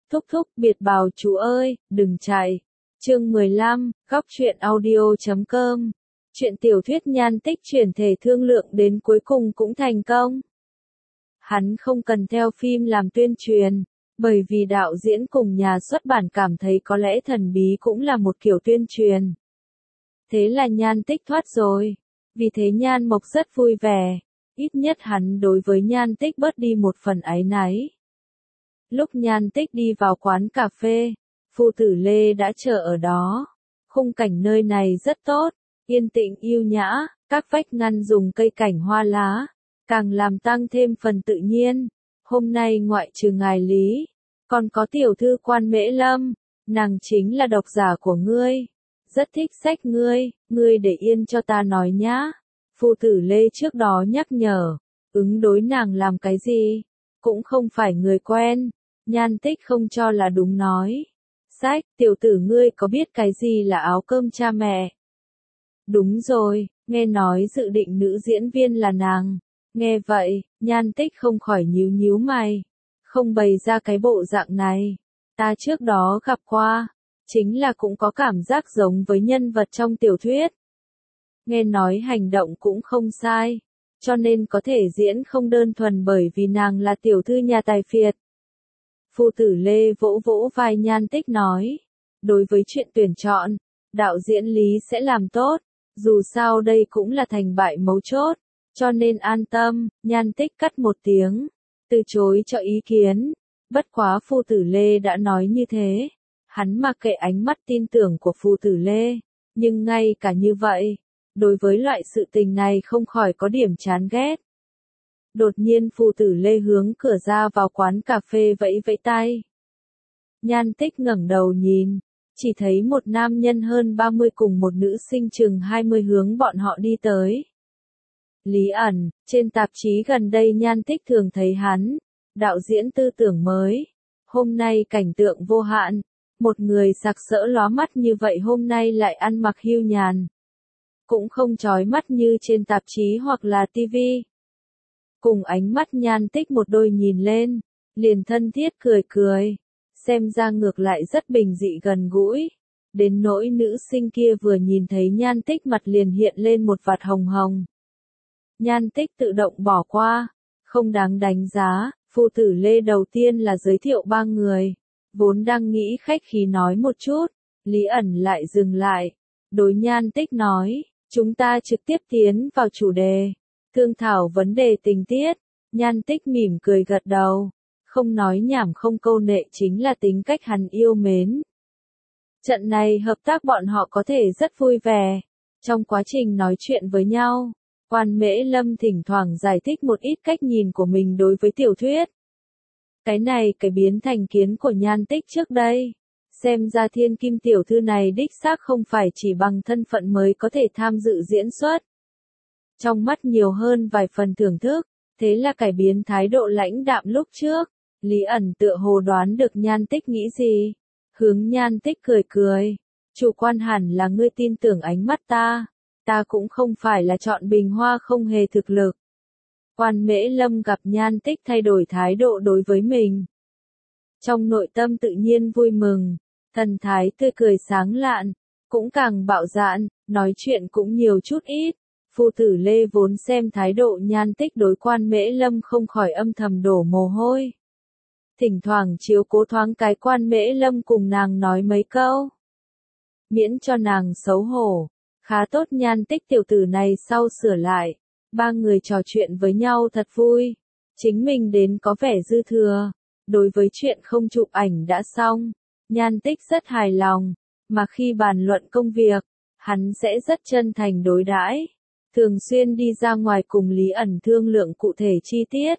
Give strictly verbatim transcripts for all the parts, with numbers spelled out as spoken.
Thúc thúc, biệt bào chú ơi, đừng chạy. Chương mười lăm, góc truyện audio chấm com. Chuyện tiểu thuyết Nhan Tích chuyển thể thương lượng đến cuối cùng cũng thành công. Hắn không cần theo phim làm tuyên truyền, bởi vì đạo diễn cùng nhà xuất bản cảm thấy có lẽ thần bí cũng là một kiểu tuyên truyền. Thế là Nhan Tích thoát rồi. Vì thế Nhan Mộc rất vui vẻ, ít nhất hắn đối với Nhan Tích bớt đi một phần áy náy. Lúc Nhan Tích đi vào quán cà phê, Phu Tử Lê đã chờ ở đó. Khung cảnh nơi này rất tốt, yên tĩnh yêu nhã, các vách ngăn dùng cây cảnh hoa lá, càng làm tăng thêm phần tự nhiên. Hôm nay ngoại trừ ngài Lý, còn có tiểu thư Quan Mễ Lâm, nàng chính là độc giả của ngươi. Rất thích sách ngươi, ngươi để yên cho ta nói nhá. Phu Tử Lê trước đó nhắc nhở, ứng đối nàng làm cái gì, cũng không phải người quen. Nhan Tích không cho là đúng nói. Sách, tiểu tử ngươi có biết cái gì là áo cơm cha mẹ? Đúng rồi, nghe nói dự định nữ diễn viên là nàng. Nghe vậy, Nhan Tích không khỏi nhíu nhíu mày. Không bày ra cái bộ dạng này. Ta trước đó gặp qua, chính là cũng có cảm giác giống với nhân vật trong tiểu thuyết. Nghe nói hành động cũng không sai, cho nên có thể diễn không đơn thuần bởi vì nàng là tiểu thư nhà tài phiệt. Phu Tử Lê vỗ vỗ vai Nhan Tích nói, đối với chuyện tuyển chọn, đạo diễn Lý sẽ làm tốt, dù sao đây cũng là thành bại mấu chốt, cho nên an tâm. Nhan Tích cắt một tiếng, từ chối cho ý kiến, bất quá Phu Tử Lê đã nói như thế, hắn mặc kệ ánh mắt tin tưởng của Phu Tử Lê, nhưng ngay cả như vậy, đối với loại sự tình này không khỏi có điểm chán ghét. Đột nhiên Phu Tử Lê hướng cửa ra vào quán cà phê vẫy vẫy tay. Nhan Tích ngẩng đầu nhìn, chỉ thấy một nam nhân hơn ba mươi cùng một nữ sinh chừng hai mươi hướng bọn họ đi tới. Lý ẩn, trên tạp chí gần đây Nhan Tích thường thấy hắn, đạo diễn tư tưởng mới. Hôm nay cảnh tượng vô hạn, một người sặc sỡ lóa mắt như vậy hôm nay lại ăn mặc hiu nhàn. Cũng không chói mắt như trên tạp chí hoặc là tivi. Cùng ánh mắt Nhan Tích một đôi nhìn lên, liền thân thiết cười cười, xem ra ngược lại rất bình dị gần gũi. Đến nỗi nữ sinh kia vừa nhìn thấy Nhan Tích mặt liền hiện lên một vạt hồng hồng. Nhan Tích tự động bỏ qua, không đáng đánh giá. Phu Tử Lê đầu tiên là giới thiệu ba người, vốn đang nghĩ khách khí nói một chút, Lý ẩn lại dừng lại, đối Nhan Tích nói, chúng ta trực tiếp tiến vào chủ đề. Thương thảo vấn đề tình tiết. Nhan Tích mỉm cười gật đầu, không nói nhảm không câu nệ chính là tính cách hắn yêu mến. Trận này hợp tác bọn họ có thể rất vui vẻ. Trong quá trình nói chuyện với nhau, Quan Mễ Lâm thỉnh thoảng giải thích một ít cách nhìn của mình đối với tiểu thuyết. Cái này cái biến thành kiến của Nhan Tích trước đây. Xem ra thiên kim tiểu thư này đích xác không phải chỉ bằng thân phận mới có thể tham dự diễn xuất. Trong mắt nhiều hơn vài phần thưởng thức, thế là cải biến thái độ lãnh đạm lúc trước. Lý ẩn tựa hồ đoán được Nhan Tích nghĩ gì. Hướng Nhan Tích cười cười. Chủ quan hẳn là ngươi tin tưởng ánh mắt ta. Ta cũng không phải là chọn bình hoa không hề thực lực. Quan Mễ Lâm gặp Nhan Tích thay đổi thái độ đối với mình. Trong nội tâm tự nhiên vui mừng, thần thái tươi cười sáng lạn, cũng càng bạo dạn, nói chuyện cũng nhiều chút ít. Phu Tử Lê vốn xem thái độ Nhan Tích đối Quan Mễ Lâm không khỏi âm thầm đổ mồ hôi. Thỉnh thoảng chiếu cố thoáng cái Quan Mễ Lâm cùng nàng nói mấy câu. Miễn cho nàng xấu hổ. Khá tốt Nhan Tích tiểu tử này sau sửa lại. Ba người trò chuyện với nhau thật vui. Chính mình đến có vẻ dư thừa. Đối với chuyện không chụp ảnh đã xong, Nhan Tích rất hài lòng. Mà khi bàn luận công việc, hắn sẽ rất chân thành đối đãi. Thường xuyên đi ra ngoài cùng Lý ẩn thương lượng cụ thể chi tiết.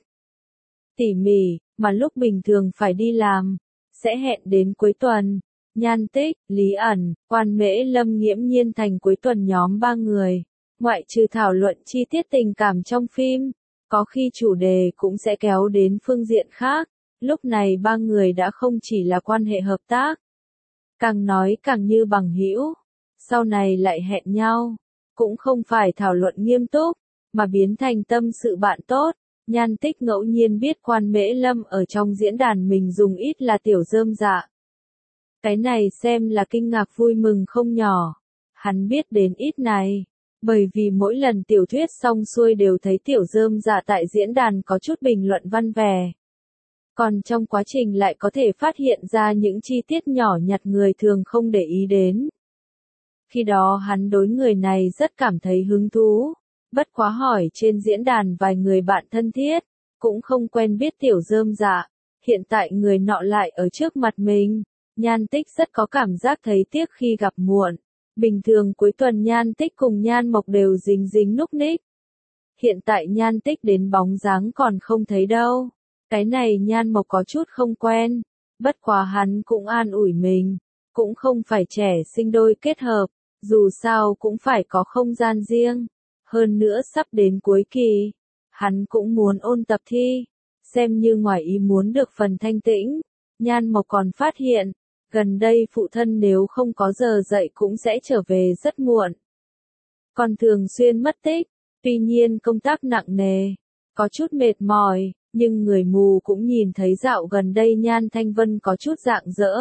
Tỉ mỉ, mà lúc bình thường phải đi làm, sẽ hẹn đến cuối tuần. Nhan Tích, Lý ẩn, Quan Mễ Lâm nghiễm nhiên thành cuối tuần nhóm ba người. Ngoại trừ thảo luận chi tiết tình cảm trong phim, có khi chủ đề cũng sẽ kéo đến phương diện khác. Lúc này ba người đã không chỉ là quan hệ hợp tác, càng nói càng như bằng hữu. Sau này lại hẹn nhau. Cũng không phải thảo luận nghiêm túc, mà biến thành tâm sự bạn tốt. Nhan Tích ngẫu nhiên biết Quan Mễ Lâm ở trong diễn đàn mình dùng ít là tiểu rơm dạ. Cái này xem là kinh ngạc vui mừng không nhỏ. Hắn biết đến ít này, bởi vì mỗi lần tiểu thuyết xong xuôi đều thấy tiểu rơm dạ tại diễn đàn có chút bình luận văn vẻ. Còn trong quá trình lại có thể phát hiện ra những chi tiết nhỏ nhặt người thường không để ý đến. Khi đó hắn đối người này rất cảm thấy hứng thú, bất quá hỏi trên diễn đàn vài người bạn thân thiết, cũng không quen biết tiểu rơm dạ, hiện tại người nọ lại ở trước mặt mình. Nhan Tích rất có cảm giác thấy tiếc khi gặp muộn. Bình thường cuối tuần Nhan Tích cùng Nhan Mộc đều dính dính núc ních. Hiện tại Nhan Tích đến bóng dáng còn không thấy đâu. Cái này Nhan Mộc có chút không quen. Bất quá hắn cũng an ủi mình. Cũng không phải trẻ sinh đôi kết hợp. Dù sao cũng phải có không gian riêng. Hơn nữa sắp đến cuối kỳ. Hắn cũng muốn ôn tập thi. Xem như ngoài ý muốn được phần thanh tĩnh. Nhan Mộc còn phát hiện. Gần đây phụ thân nếu không có giờ dậy cũng sẽ trở về rất muộn. Còn thường xuyên mất tích, tuy nhiên công tác nặng nề, có chút mệt mỏi, nhưng người mù cũng nhìn thấy dạo gần đây Nhan Thanh Vân có chút rạng rỡ.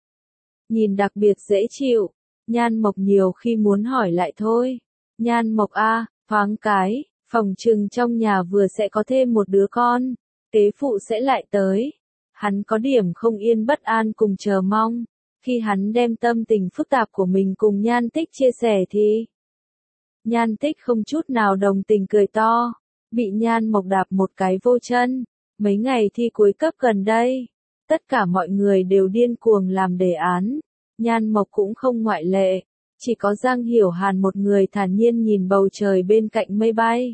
Nhìn đặc biệt dễ chịu, Nhan Mộc nhiều khi muốn hỏi lại thôi. Nhan Mộc a, thoáng cái, phòng trừng trong nhà vừa sẽ có thêm một đứa con, tế phụ sẽ lại tới. Hắn có điểm không yên bất an cùng chờ mong. Khi hắn đem tâm tình phức tạp của mình cùng Nhan Tích chia sẻ thì Nhan Tích không chút nào đồng tình cười to. Bị Nhan Mộc đạp một cái vô chân. Mấy ngày thi cuối cấp gần đây, tất cả mọi người đều điên cuồng làm đề án. Nhan Mộc cũng không ngoại lệ. Chỉ có Giang Hiểu Hàn một người thản nhiên nhìn bầu trời bên cạnh mây bay.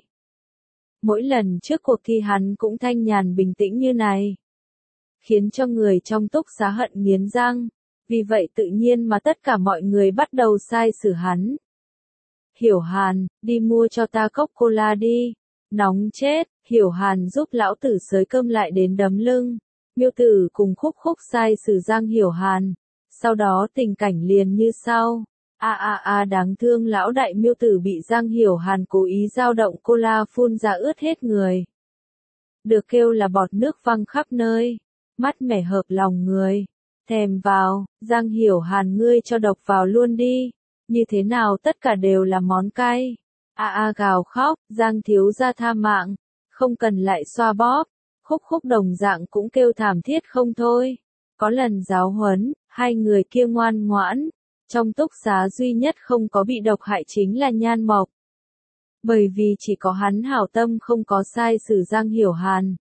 Mỗi lần trước cuộc thi hắn cũng thanh nhàn bình tĩnh như này, khiến cho người trong túc xá hận nghiến răng. Vì vậy tự nhiên mà tất cả mọi người bắt đầu sai xử hắn. Hiểu Hàn, đi mua cho ta cốc cola đi. Nóng chết, Hiểu Hàn giúp lão tử xới cơm lại đến đấm lưng. Miêu Tử cùng Khúc Khúc sai xử Giang Hiểu Hàn. Sau đó tình cảnh liền như sau. A a a đáng thương lão đại Miêu Tử bị Giang Hiểu Hàn cố ý dao động cola phun ra ướt hết người. Được kêu là bọt nước văng khắp nơi. Mát mẻ hợp lòng người. Thèm vào, Giang Hiểu Hàn ngươi cho độc vào luôn đi. Như thế nào tất cả đều là món cay. A a gào khóc, Giang thiếu gia tha mạng. Không cần lại xoa bóp. Khúc Khúc đồng dạng cũng kêu thảm thiết không thôi. Có lần giáo huấn, hai người kia ngoan ngoãn. Trong túc xá duy nhất không có bị độc hại chính là Nhan Mộc. Bởi vì chỉ có hắn hảo tâm không có sai xử Giang Hiểu Hàn.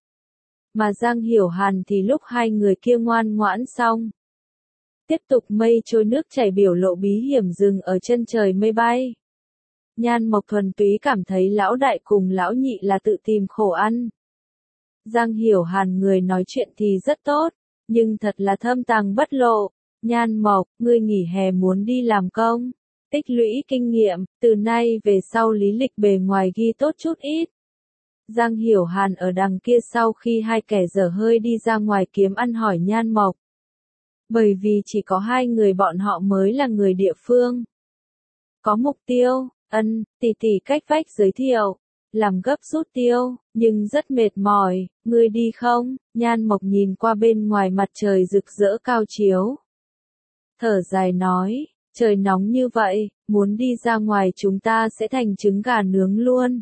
Mà Giang Hiểu Hàn thì lúc hai người kia ngoan ngoãn xong. Tiếp tục mây trôi nước chảy biểu lộ bí hiểm dừng ở chân trời mây bay. Nhan Mộc thuần túy cảm thấy lão đại cùng lão nhị là tự tìm khổ ăn. Giang Hiểu Hàn người nói chuyện thì rất tốt, nhưng thật là thâm tàng bất lộ. Nhan Mộc, ngươi nghỉ hè muốn đi làm công, tích lũy kinh nghiệm, từ nay về sau lý lịch bề ngoài ghi tốt chút ít. Giang Hiểu Hàn ở đằng kia sau khi hai kẻ dở hơi đi ra ngoài kiếm ăn hỏi Nhan Mộc. Bởi vì chỉ có hai người bọn họ mới là người địa phương. Có mục tiêu, ân, tỷ tỷ cách vách giới thiệu, làm gấp rút tiêu, nhưng rất mệt mỏi, ngươi đi không? Nhan Mộc nhìn qua bên ngoài mặt trời rực rỡ cao chiếu. Thở dài nói, trời nóng như vậy, muốn đi ra ngoài chúng ta sẽ thành trứng gà nướng luôn.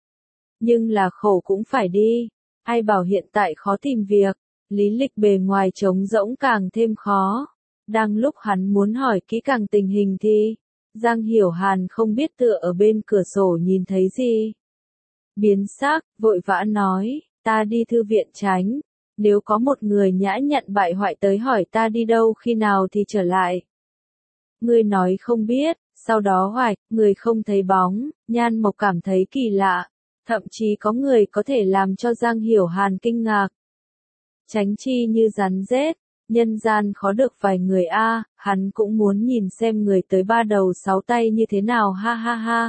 Nhưng là khổ cũng phải đi, ai bảo hiện tại khó tìm việc, lý lịch bề ngoài trống rỗng càng thêm khó. Đang lúc hắn muốn hỏi kỹ càng tình hình thì, Giang Hiểu Hàn không biết tựa ở bên cửa sổ nhìn thấy gì. Biến sắc, vội vã nói, ta đi thư viện tránh, nếu có một người nhã nhặn bại hoại tới hỏi ta đi đâu khi nào thì trở lại. Ngươi nói không biết, sau đó hoài, người không thấy bóng, Nhan Mộc cảm thấy kỳ lạ. Thậm chí có người có thể làm cho Giang Hiểu Hàn kinh ngạc. Tránh chi như rắn rết, nhân gian khó được vài người a, hắn cũng muốn nhìn xem người tới ba đầu sáu tay như thế nào ha ha ha.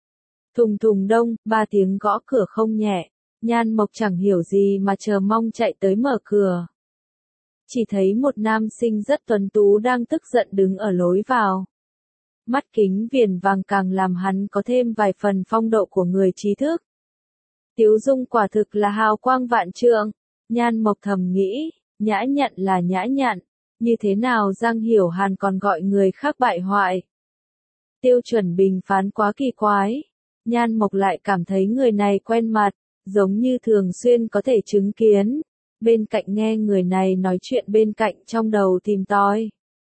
Thùng thùng đông, ba tiếng gõ cửa không nhẹ, Nhan Mộc chẳng hiểu gì mà chờ mong chạy tới mở cửa. Chỉ thấy một nam sinh rất tuấn tú đang tức giận đứng ở lối vào. Mắt kính viền vàng càng làm hắn có thêm vài phần phong độ của người trí thức. Tiếu dung quả thực là hào quang vạn trượng. Nhan Mộc thầm nghĩ, nhã nhặn là nhã nhặn, như thế nào Giang Hiểu Hàn còn gọi người khác bại hoại. Tiêu chuẩn bình phán quá kỳ quái. Nhan Mộc lại cảm thấy người này quen mặt, giống như thường xuyên có thể chứng kiến. Bên cạnh nghe người này nói chuyện bên cạnh trong đầu tìm tòi.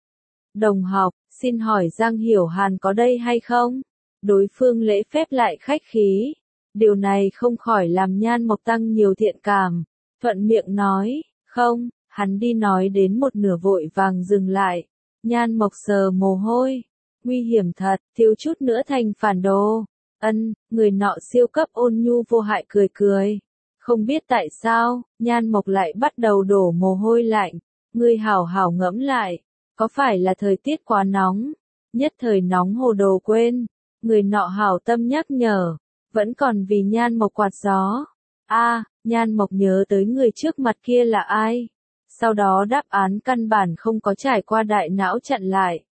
Đồng học, xin hỏi Giang Hiểu Hàn có đây hay không? Đối phương lễ phép lại khách khí. Điều này không khỏi làm Nhan Mộc tăng nhiều thiện cảm. Thuận miệng nói, không, hắn đi nói đến một nửa vội vàng dừng lại. Nhan Mộc sờ mồ hôi. Nguy hiểm thật, thiếu chút nữa thành phản đồ. Ân, người nọ siêu cấp ôn nhu vô hại cười cười. Không biết tại sao, Nhan Mộc lại bắt đầu đổ mồ hôi lạnh. Ngươi hảo hảo ngẫm lại, có phải là thời tiết quá nóng? Nhất thời nóng hồ đồ quên. Người nọ hảo tâm nhắc nhở, vẫn còn vì Nhan Mộc quạt gió. A, à, Nhan Mộc nhớ tới người trước mặt kia là ai? Sau đó đáp án căn bản không có trải qua đại não chặn lại.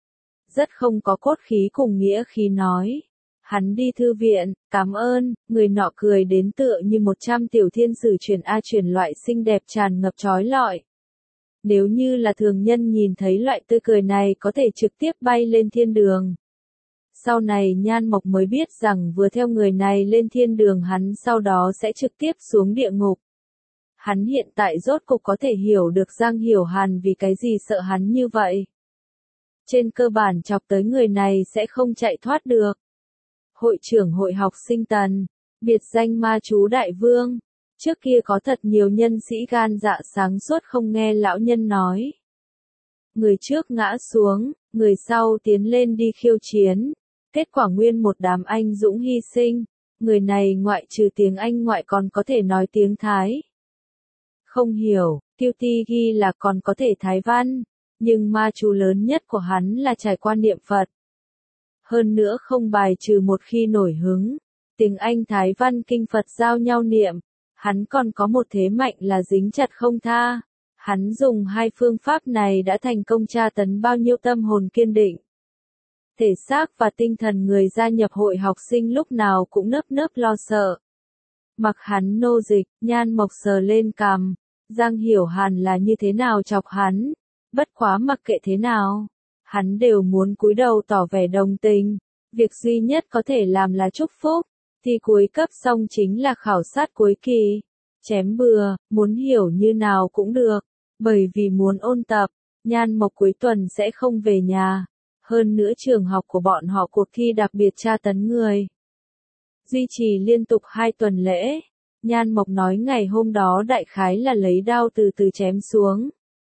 Rất không có cốt khí cùng nghĩa khí nói. Hắn đi thư viện, cảm ơn, người nọ cười đến tựa như một trăm tiểu thiên sử truyền A truyền loại xinh đẹp tràn ngập trói lọi. Nếu như là thường nhân nhìn thấy loại tươi cười này có thể trực tiếp bay lên thiên đường. Sau này Nhan Mộc mới biết rằng vừa theo người này lên thiên đường hắn sau đó sẽ trực tiếp xuống địa ngục. Hắn hiện tại rốt cục có thể hiểu được Giang Hiểu Hàn vì cái gì sợ hắn như vậy. Trên cơ bản chọc tới người này sẽ không chạy thoát được. Hội trưởng hội học sinh Tần, biệt danh ma chú đại vương. Trước kia có thật nhiều nhân sĩ gan dạ sáng suốt không nghe lão nhân nói. Người trước ngã xuống, người sau tiến lên đi khiêu chiến. Kết quả nguyên một đám anh dũng hy sinh. Người này ngoại trừ tiếng Anh ngoại còn có thể nói tiếng Thái. Không hiểu, Tiêu Ti ghi là còn có thể Thái văn. Nhưng ma chú lớn nhất của hắn là trải qua niệm Phật. Hơn nữa không bài trừ một khi nổi hứng. Tiếng Anh Thái văn kinh Phật giao nhau niệm. Hắn còn có một thế mạnh là dính chặt không tha. Hắn dùng hai phương pháp này đã thành công tra tấn bao nhiêu tâm hồn kiên định. Thể xác và tinh thần người gia nhập hội học sinh lúc nào cũng nơm nớp lo sợ. Mặc hắn nô dịch, Nhan Mộc sờ lên cằm. Giang Hiểu Hàn là như thế nào chọc hắn. Bất quá mặc kệ thế nào. Hắn đều muốn cúi đầu tỏ vẻ đồng tình. Việc duy nhất có thể làm là chúc phúc. Thi cuối cấp xong chính là khảo sát cuối kỳ. Chém bừa, muốn hiểu như nào cũng được. Bởi vì muốn ôn tập, Nhan Mộc cuối tuần sẽ không về nhà. Hơn nữa trường học của bọn họ cuộc thi đặc biệt tra tấn người. Duy trì liên tục hai tuần lễ. Nhan Mộc nói ngày hôm đó đại khái là lấy đao từ từ chém xuống.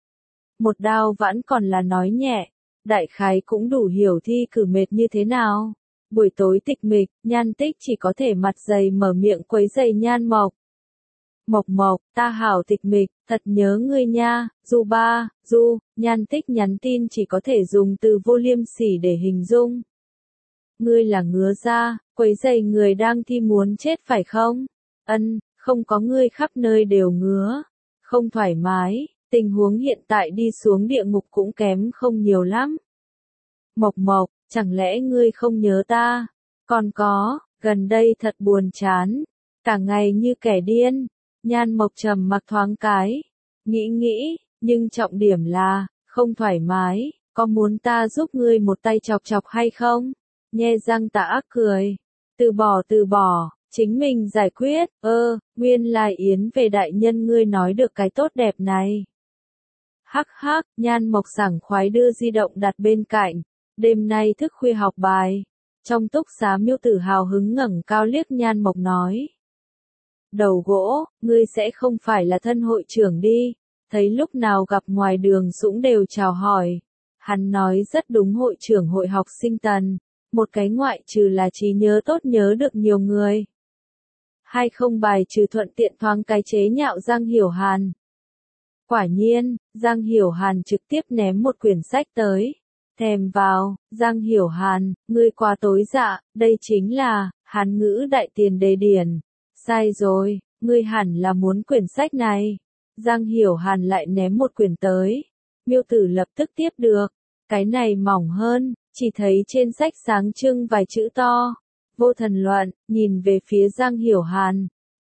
Một đao vẫn còn là nói nhẹ. Đại khái cũng đủ hiểu thi cử mệt như thế nào. Buổi tối tịch mịch, Nhan Tích chỉ có thể mặt dày mở miệng quấy rầy Nhan Mộc. Mộc Mộc, ta hảo tịch mịch, thật nhớ ngươi nha, Du ba, Du, Nhan Tích nhắn tin chỉ có thể dùng từ vô liêm sỉ để hình dung. Ngươi là ngứa da, quấy rầy người đang thi muốn chết phải không? Ân, không có ngươi khắp nơi đều ngứa, không thoải mái, tình huống hiện tại đi xuống địa ngục cũng kém không nhiều lắm. Mộc Mộc, chẳng lẽ ngươi không nhớ ta? Còn có, gần đây thật buồn chán, cả ngày như kẻ điên. Nhan Mộc trầm mặc thoáng cái, nghĩ nghĩ, nhưng trọng điểm là, không thoải mái, có muốn ta giúp ngươi một tay chọc chọc hay không? Nhe răng tà ác cười, từ bỏ từ bỏ, chính mình giải quyết, ơ, nguyên lai Yến về đại nhân ngươi nói được cái tốt đẹp này. Hắc hắc, Nhan Mộc sảng khoái đưa di động đặt bên cạnh, đêm nay thức khuya học bài. Trong túc xá Miêu Tử hào hứng ngẩng cao liếc Nhan Mộc nói. Đầu gỗ, ngươi sẽ không phải là thân hội trưởng đi, thấy lúc nào gặp ngoài đường Dũng đều chào hỏi. Hắn nói rất đúng hội trưởng hội học sinh Tần, một cái ngoại trừ là trí nhớ tốt nhớ được nhiều người. Hai không bài trừ thuận tiện thoáng cái chế nhạo Giang Hiểu Hàn. Quả nhiên, Giang Hiểu Hàn trực tiếp ném một quyển sách tới. Thèm vào, Giang Hiểu Hàn, ngươi quá tối dạ, đây chính là, Hán ngữ đại tiền đề điển. Sai rồi, ngươi hẳn là muốn quyển sách này. Giang Hiểu Hàn lại ném một quyển tới. Miêu Tử lập tức tiếp được. Cái này mỏng hơn, chỉ thấy trên sách sáng trưng vài chữ to. Vô thần luận, nhìn về phía Giang Hiểu Hàn.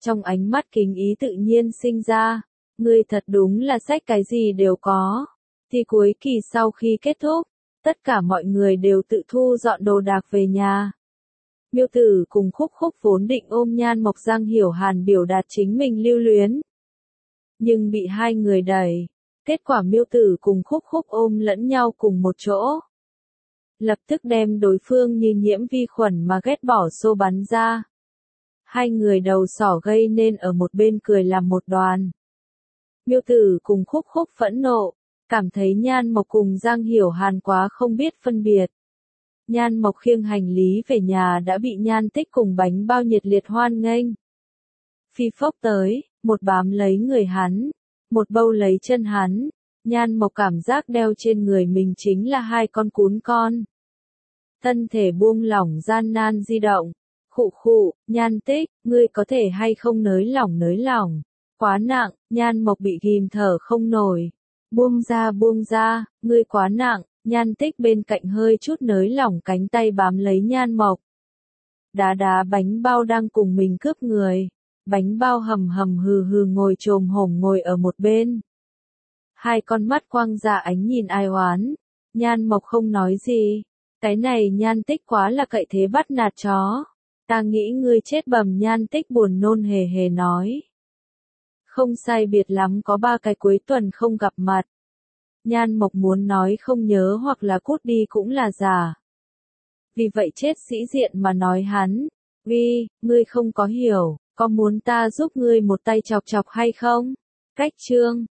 Trong ánh mắt kính ý tự nhiên sinh ra, ngươi thật đúng là sách cái gì đều có. Thì cuối kỳ sau khi kết thúc, tất cả mọi người đều tự thu dọn đồ đạc về nhà. Miêu Tử cùng Khúc Khúc vốn định ôm Nhan Mộc Giang Hiểu Hàn biểu đạt chính mình lưu luyến, nhưng bị hai người đẩy. Kết quả Miêu Tử cùng Khúc Khúc ôm lẫn nhau cùng một chỗ, lập tức đem đối phương như nhiễm vi khuẩn mà ghét bỏ xô bắn ra. Hai người đầu sỏ gây nên ở một bên cười làm một đoàn. Miêu Tử cùng Khúc Khúc phẫn nộ, cảm thấy Nhan Mộc cùng Giang Hiểu Hàn quá không biết phân biệt. Nhan Mộc khiêng hành lý về nhà đã bị Nhan Tích cùng bánh bao nhiệt liệt hoan nghênh. Phi phốc tới, một bám lấy người hắn, một bâu lấy chân hắn. Nhan Mộc cảm giác đeo trên người mình chính là hai con cún con. Thân thể buông lỏng gian nan di động. Khụ khụ, Nhan Tích, ngươi có thể hay không nới lỏng nới lỏng. Quá nặng, Nhan Mộc bị ghim thở không nổi. Buông ra buông ra, ngươi quá nặng. Nhan Tích bên cạnh hơi chút nới lỏng cánh tay bám lấy Nhan Mộc. Đá đá bánh bao đang cùng mình cướp người. Bánh bao hầm hầm hừ hừ ngồi chồm hổm ngồi ở một bên. Hai con mắt quang ra ánh nhìn ai oán. Nhan Mộc không nói gì. Cái này Nhan Tích quá là cậy thế bắt nạt chó. Ta nghĩ ngươi chết bầm. Nhan Tích buồn nôn hề hề nói. Không sai biệt lắm có ba cái cuối tuần không gặp mặt. Nhan Mộc muốn nói không nhớ hoặc là cút đi cũng là giả. Vì vậy chết sĩ diện mà nói hắn. Vi, ngươi không có hiểu, có muốn ta giúp ngươi một tay chọc chọc hay không? Cách chương